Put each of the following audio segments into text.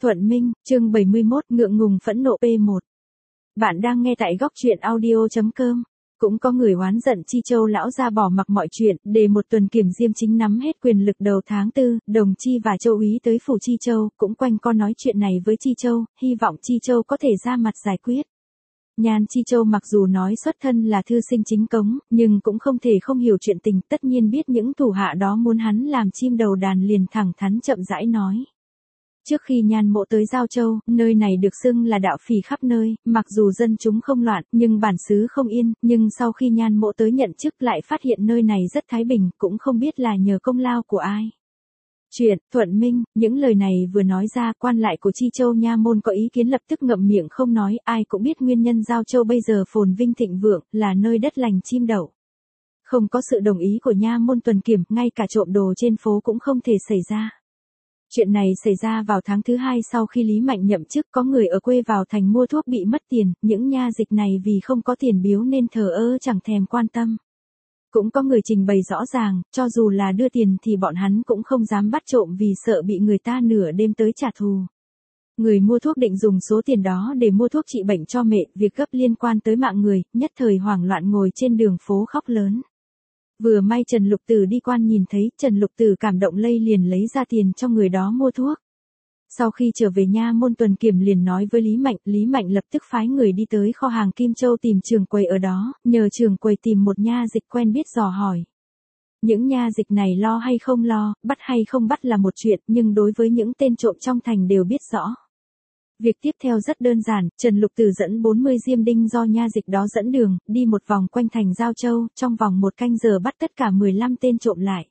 Thuận Minh, chương 71, ngượng ngùng phẫn nộ P1. Bạn đang nghe tại góc truyện audio.com. Cũng có người oán giận Chi Châu lão gia bỏ mặc mọi chuyện, để một tuần kiểm diêm chính nắm hết quyền lực đầu tháng 4, Đồng Chi và Châu Úy tới phủ Chi Châu, cũng quanh co nói chuyện này với Chi Châu, hy vọng Chi Châu có thể ra mặt giải quyết. Nhan Chi Châu mặc dù nói xuất thân là thư sinh chính cống, nhưng cũng không thể không hiểu chuyện tình, tất nhiên biết những thủ hạ đó muốn hắn làm chim đầu đàn, liền thẳng thắn chậm rãi nói. Trước khi Nhan Mỗ tới Giao Châu, nơi này được xưng là đạo phỉ khắp nơi, mặc dù dân chúng không loạn, nhưng bản xứ không yên, nhưng sau khi Nhan Mỗ tới nhận chức lại phát hiện nơi này rất thái bình, cũng không biết là nhờ công lao của ai. Chuyện, Thuận Minh, những lời này vừa nói ra, quan lại của Chi Châu nha môn có ý kiến lập tức ngậm miệng không nói, ai cũng biết nguyên nhân Giao Châu bây giờ phồn vinh thịnh vượng, là nơi đất lành chim đậu. Không có sự đồng ý của nha môn tuần kiểm, ngay cả trộm đồ trên phố cũng không thể xảy ra. Chuyện này xảy ra vào tháng thứ 2 sau khi Lý Mạnh nhậm chức, có người ở quê vào thành mua thuốc bị mất tiền, những nha dịch này vì không có tiền biếu nên thờ ơ chẳng thèm quan tâm. Cũng có người trình bày rõ ràng, cho dù là đưa tiền thì bọn hắn cũng không dám bắt trộm vì sợ bị người ta nửa đêm tới trả thù. Người mua thuốc định dùng số tiền đó để mua thuốc trị bệnh cho mẹ, việc gấp liên quan tới mạng người, nhất thời hoảng loạn ngồi trên đường phố khóc lớn. Vừa may Trần Lục Tử đi quan nhìn thấy, Trần Lục Tử cảm động lây liền lấy ra tiền cho người đó mua thuốc. Sau khi trở về nha môn tuần kiểm liền nói với Lý Mạnh lập tức phái người đi tới kho hàng Kim Châu tìm trường quầy ở đó, nhờ trường quầy tìm một nha dịch quen biết dò hỏi. Những nha dịch này lo hay không lo, bắt hay không bắt là một chuyện, nhưng đối với những tên trộm trong thành đều biết rõ. Việc tiếp theo rất đơn giản, Trần Lục Tử dẫn 40 diêm đinh do nha dịch đó dẫn đường, đi một vòng quanh thành Giao Châu, trong vòng 1 canh giờ bắt tất cả 15 tên trộm lại.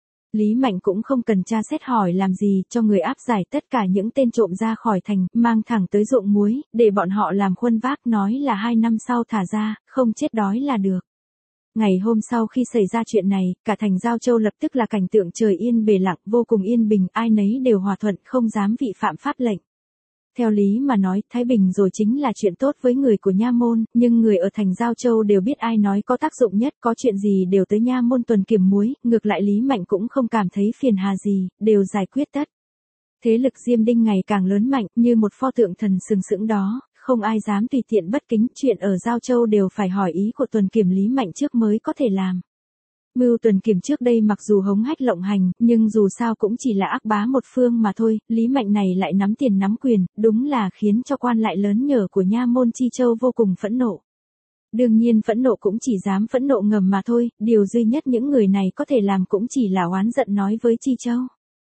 Lý Mạnh cũng không cần tra xét hỏi làm gì, cho người áp giải tất cả những tên trộm ra khỏi thành, mang thẳng tới ruộng muối, để bọn họ làm khuân vác, nói là 2 năm sau thả ra, không chết đói là được. Ngày hôm sau khi xảy ra chuyện này, cả thành Giao Châu lập tức là cảnh tượng trời yên bề lặng, vô cùng yên bình, ai nấy đều hòa thuận, không dám vi phạm pháp lệnh. Theo lý mà nói, thái bình rồi chính là chuyện tốt với người của nha môn, nhưng người ở thành Giao Châu đều biết ai nói có tác dụng nhất, có chuyện gì đều tới nha môn tuần kiểm muối, ngược lại Lý Mạnh cũng không cảm thấy phiền hà gì, đều giải quyết tất. Thế lực diêm đinh ngày càng lớn mạnh, như một pho tượng thần sừng sững đó, không ai dám tùy tiện bất kính, chuyện ở Giao Châu đều phải hỏi ý của tuần kiểm Lý Mạnh trước mới có thể làm. Mưu tuần kiểm trước đây mặc dù hống hách lộng hành, nhưng dù sao cũng chỉ là ác bá một phương mà thôi, Lý Mạnh này lại nắm tiền nắm quyền, đúng là khiến cho quan lại lớn nhờ của nha môn Chi Châu vô cùng phẫn nộ. Đương nhiên phẫn nộ cũng chỉ dám phẫn nộ ngầm mà thôi, điều duy nhất những người này có thể làm cũng chỉ là oán giận nói với Chi Châu.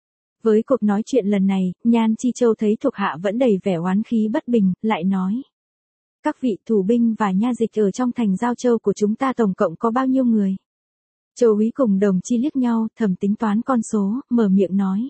Với cuộc nói chuyện lần này, Nhan Chi Châu thấy thuộc hạ vẫn đầy vẻ oán khí bất bình, lại nói. Các vị thủ binh và nha dịch ở trong thành Giao Châu của chúng ta tổng cộng có bao nhiêu người? Châu Úy cùng Đồng Chi liếc nhau, thầm tính toán con số, mở miệng nói.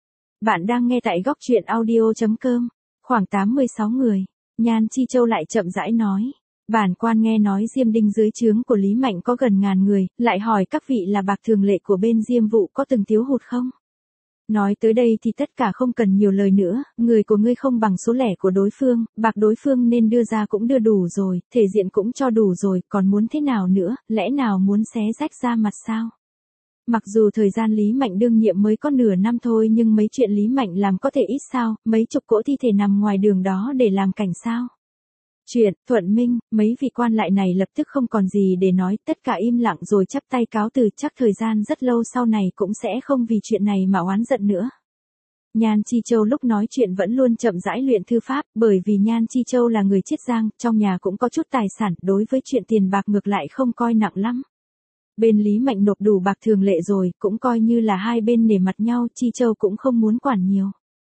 Bạn đang nghe tại góc truyện audio.com, khoảng 86 người. Nhan Chi Châu lại chậm rãi nói. Bản quan nghe nói diêm đinh dưới trướng của Lý Mạnh có gần 1000 người, lại hỏi các vị là bạc thường lệ của bên diêm vụ có từng thiếu hụt không? Nói tới đây thì tất cả không cần nhiều lời nữa, người của ngươi không bằng số lẻ của đối phương, bạc đối phương nên đưa ra cũng đưa đủ rồi, thể diện cũng cho đủ rồi, còn muốn thế nào nữa, lẽ nào muốn xé rách ra mặt sao? Mặc dù thời gian Lý Mạnh đương nhiệm mới có nửa năm thôi nhưng mấy chuyện Lý Mạnh làm có thể ít sao, mấy chục cỗ thi thể nằm ngoài đường đó để làm cảnh sao? Chuyện, Thuận Minh, mấy vị quan lại này lập tức không còn gì để nói, tất cả im lặng rồi chắp tay cáo từ, chắc thời gian rất lâu sau này cũng sẽ không vì chuyện này mà oán giận nữa. Nhan Chi Châu lúc nói chuyện vẫn luôn chậm rãi luyện thư pháp, bởi vì Nhan Chi Châu là người Chiết Giang, trong nhà cũng có chút tài sản, đối với chuyện tiền bạc ngược lại không coi nặng lắm. Bên Lý Mạnh nộp đủ bạc thường lệ rồi, cũng coi như là hai bên nể mặt nhau, Chi Châu cũng không muốn quản nhiều.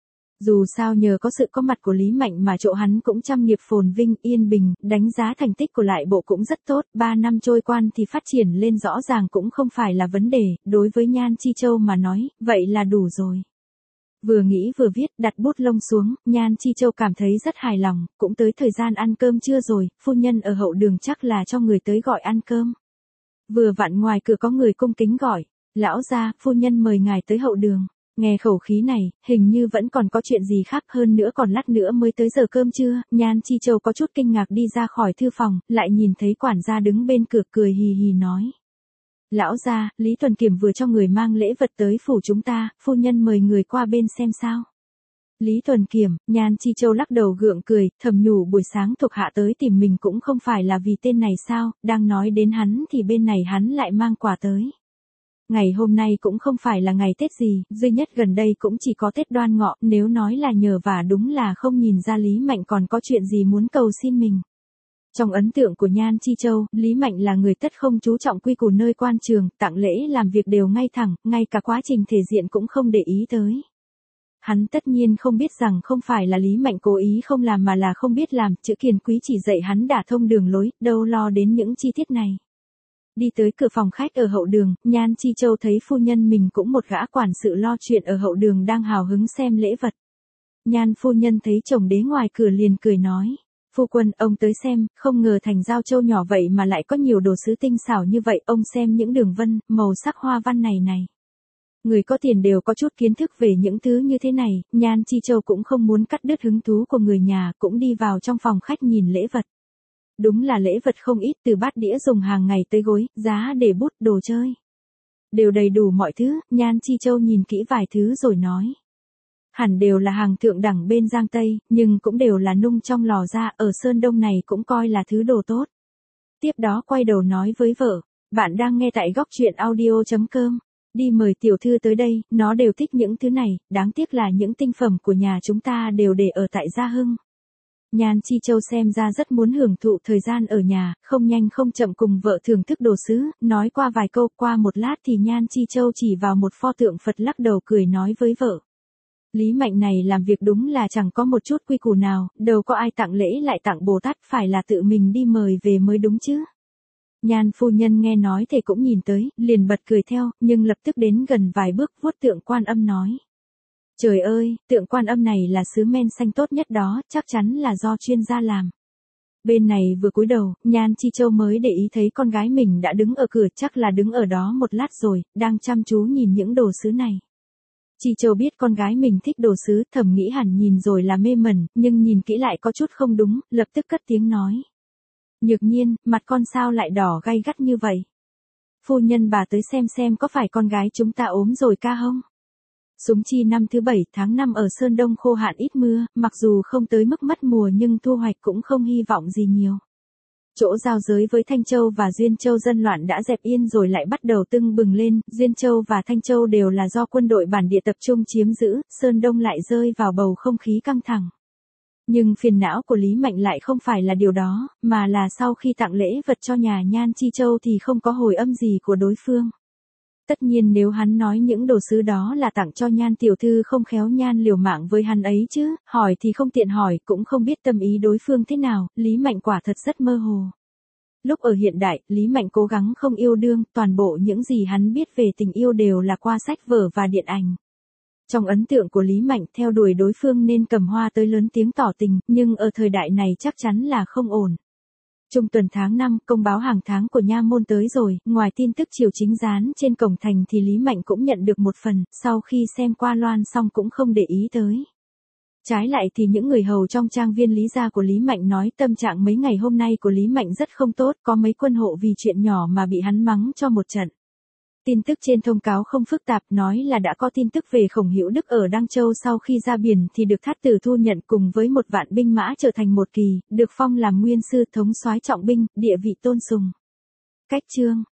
Dù sao nhờ có sự có mặt của Lý Mạnh mà chỗ hắn cũng trăm nghiệp phồn vinh, yên bình, đánh giá thành tích của lại bộ cũng rất tốt, 3 năm trôi quan thì phát triển lên rõ ràng cũng không phải là vấn đề, đối với Nhan Chi Châu mà nói, vậy là đủ rồi. Vừa nghĩ vừa viết, đặt bút lông xuống, Nhan Chi Châu cảm thấy rất hài lòng, cũng tới thời gian ăn cơm trưa rồi, phu nhân ở hậu đường chắc là cho người tới gọi ăn cơm. Vừa vặn ngoài cửa có người cung kính gọi, lão gia, phu nhân mời ngài tới hậu đường. Nghe khẩu khí này, hình như vẫn còn có chuyện gì khác hơn nữa, còn lát nữa mới tới giờ cơm trưa. Nhan Chi Châu có chút kinh ngạc đi ra khỏi thư phòng, lại nhìn thấy quản gia đứng bên cửa cười hì hì nói. Lão gia, Lý Tuần Kiểm vừa cho người mang lễ vật tới phủ chúng ta, phu nhân mời người qua bên xem sao. Lý Tuần Kiểm, Nhan Chi Châu lắc đầu gượng cười, thầm nhủ buổi sáng thuộc hạ tới tìm mình cũng không phải là vì tên này sao, đang nói đến hắn thì bên này hắn lại mang quà tới. Ngày hôm nay cũng không phải là ngày Tết gì, duy nhất gần đây cũng chỉ có Tết Đoan Ngọ, nếu nói là nhờ vả đúng là không nhìn ra Lý Mạnh còn có chuyện gì muốn cầu xin mình. Trong ấn tượng của Nhan Chi Châu, Lý Mạnh là người tất không chú trọng quy củ nơi quan trường, tặng lễ làm việc đều ngay thẳng, ngay cả quá trình thể diện cũng không để ý tới. Hắn tất nhiên không biết rằng không phải là Lý Mạnh cố ý không làm mà là không biết làm, chữ Kiền Quý chỉ dạy hắn đả thông đường lối, đâu lo đến những chi tiết này. Đi tới cửa phòng khách ở hậu đường, Nhan Chi Châu thấy phu nhân mình cũng một gã quản sự lo chuyện ở hậu đường đang hào hứng xem lễ vật. Nhan phu nhân thấy chồng đế ngoài cửa liền cười nói. Phu quân, ông tới xem, không ngờ thành Giao Châu nhỏ vậy mà lại có nhiều đồ sứ tinh xảo như vậy, ông xem những đường vân, màu sắc hoa văn này. Người có tiền đều có chút kiến thức về những thứ như thế này, Nhan Chi Châu cũng không muốn cắt đứt hứng thú của người nhà, cũng đi vào trong phòng khách nhìn lễ vật. Đúng là lễ vật không ít, từ bát đĩa dùng hàng ngày tới gối, giá để bút, đồ chơi. Đều đầy đủ mọi thứ, Nhan Chi Châu nhìn kỹ vài thứ rồi nói. Hẳn đều là hàng thượng đẳng bên Giang Tây, nhưng cũng đều là nung trong lò ra, ở Sơn Đông này cũng coi là thứ đồ tốt. Tiếp đó quay đầu nói với vợ, bạn đang nghe tại góc truyện audio.com. Đi mời tiểu thư tới đây, nó đều thích những thứ này, đáng tiếc là những tinh phẩm của nhà chúng ta đều để ở tại Gia Hưng. Nhan Chi Châu xem ra rất muốn hưởng thụ thời gian ở nhà, không nhanh không chậm cùng vợ thưởng thức đồ sứ, nói qua vài câu, qua một lát thì Nhan Chi Châu chỉ vào một pho tượng Phật lắc đầu cười nói với vợ. Lý Mạnh này làm việc đúng là chẳng có một chút quy củ nào, đâu có ai tặng lễ lại tặng Bồ Tát, phải là tự mình đi mời về mới đúng chứ. Nhan phu nhân nghe nói thì cũng nhìn tới, liền bật cười theo, nhưng lập tức đến gần vài bước vuốt tượng Quan Âm nói. Trời ơi, tượng Quan Âm này là sứ men xanh tốt nhất đó, chắc chắn là do chuyên gia làm. Bên này vừa cúi đầu, Nhan Chi Châu mới để ý thấy con gái mình đã đứng ở cửa, chắc là đứng ở đó một lát rồi, đang chăm chú nhìn những đồ sứ này. Chi Châu biết con gái mình thích đồ sứ, thầm nghĩ hẳn nhìn rồi là mê mẩn, nhưng nhìn kỹ lại có chút không đúng, lập tức cất tiếng nói. Nhược Nhiên, mặt con sao lại đỏ gay gắt như vậy? Phu nhân bà tới xem có phải con gái chúng ta ốm rồi ca không? Súng chi năm thứ 7 tháng 5 ở Sơn Đông khô hạn ít mưa, mặc dù không tới mức mất mùa nhưng thu hoạch cũng không hy vọng gì nhiều. Chỗ giao giới với Thanh Châu và Duyên Châu dân loạn đã dẹp yên rồi lại bắt đầu tưng bừng lên, Duyên Châu và Thanh Châu đều là do quân đội bản địa tập trung chiếm giữ, Sơn Đông lại rơi vào bầu không khí căng thẳng. Nhưng phiền não của Lý Mạnh lại không phải là điều đó, mà là sau khi tặng lễ vật cho nhà Nhan Chi Châu thì không có hồi âm gì của đối phương. Tất nhiên nếu hắn nói những đồ sứ đó là tặng cho Nhan tiểu thư không khéo Nhan liều mạng với hắn ấy chứ, hỏi thì không tiện hỏi, cũng không biết tâm ý đối phương thế nào, Lý Mạnh quả thật rất mơ hồ. Lúc ở hiện đại, Lý Mạnh cố gắng không yêu đương, toàn bộ những gì hắn biết về tình yêu đều là qua sách vở và điện ảnh. Trong ấn tượng của Lý Mạnh, theo đuổi đối phương nên cầm hoa tới lớn tiếng tỏ tình, nhưng ở thời đại này chắc chắn là không ổn. Trung tuần tháng 5, công báo hàng tháng của nha môn tới rồi, ngoài tin tức triều chính dán trên cổng thành thì Lý Mạnh cũng nhận được một phần, sau khi xem qua loan xong cũng không để ý tới. Trái lại thì những người hầu trong trang viên Lý gia của Lý Mạnh nói tâm trạng mấy ngày hôm nay của Lý Mạnh rất không tốt, có mấy quân hộ vì chuyện nhỏ mà bị hắn mắng cho một trận. Tin tức trên thông cáo không phức tạp, nói là đã có tin tức về Khổng Hữu Đức ở Đăng Châu sau khi ra biển thì được Thát Tử thu nhận cùng với 1 vạn binh mã trở thành một kỳ, được phong làm nguyên sư thống soái trọng binh, địa vị tôn sùng. Cách chương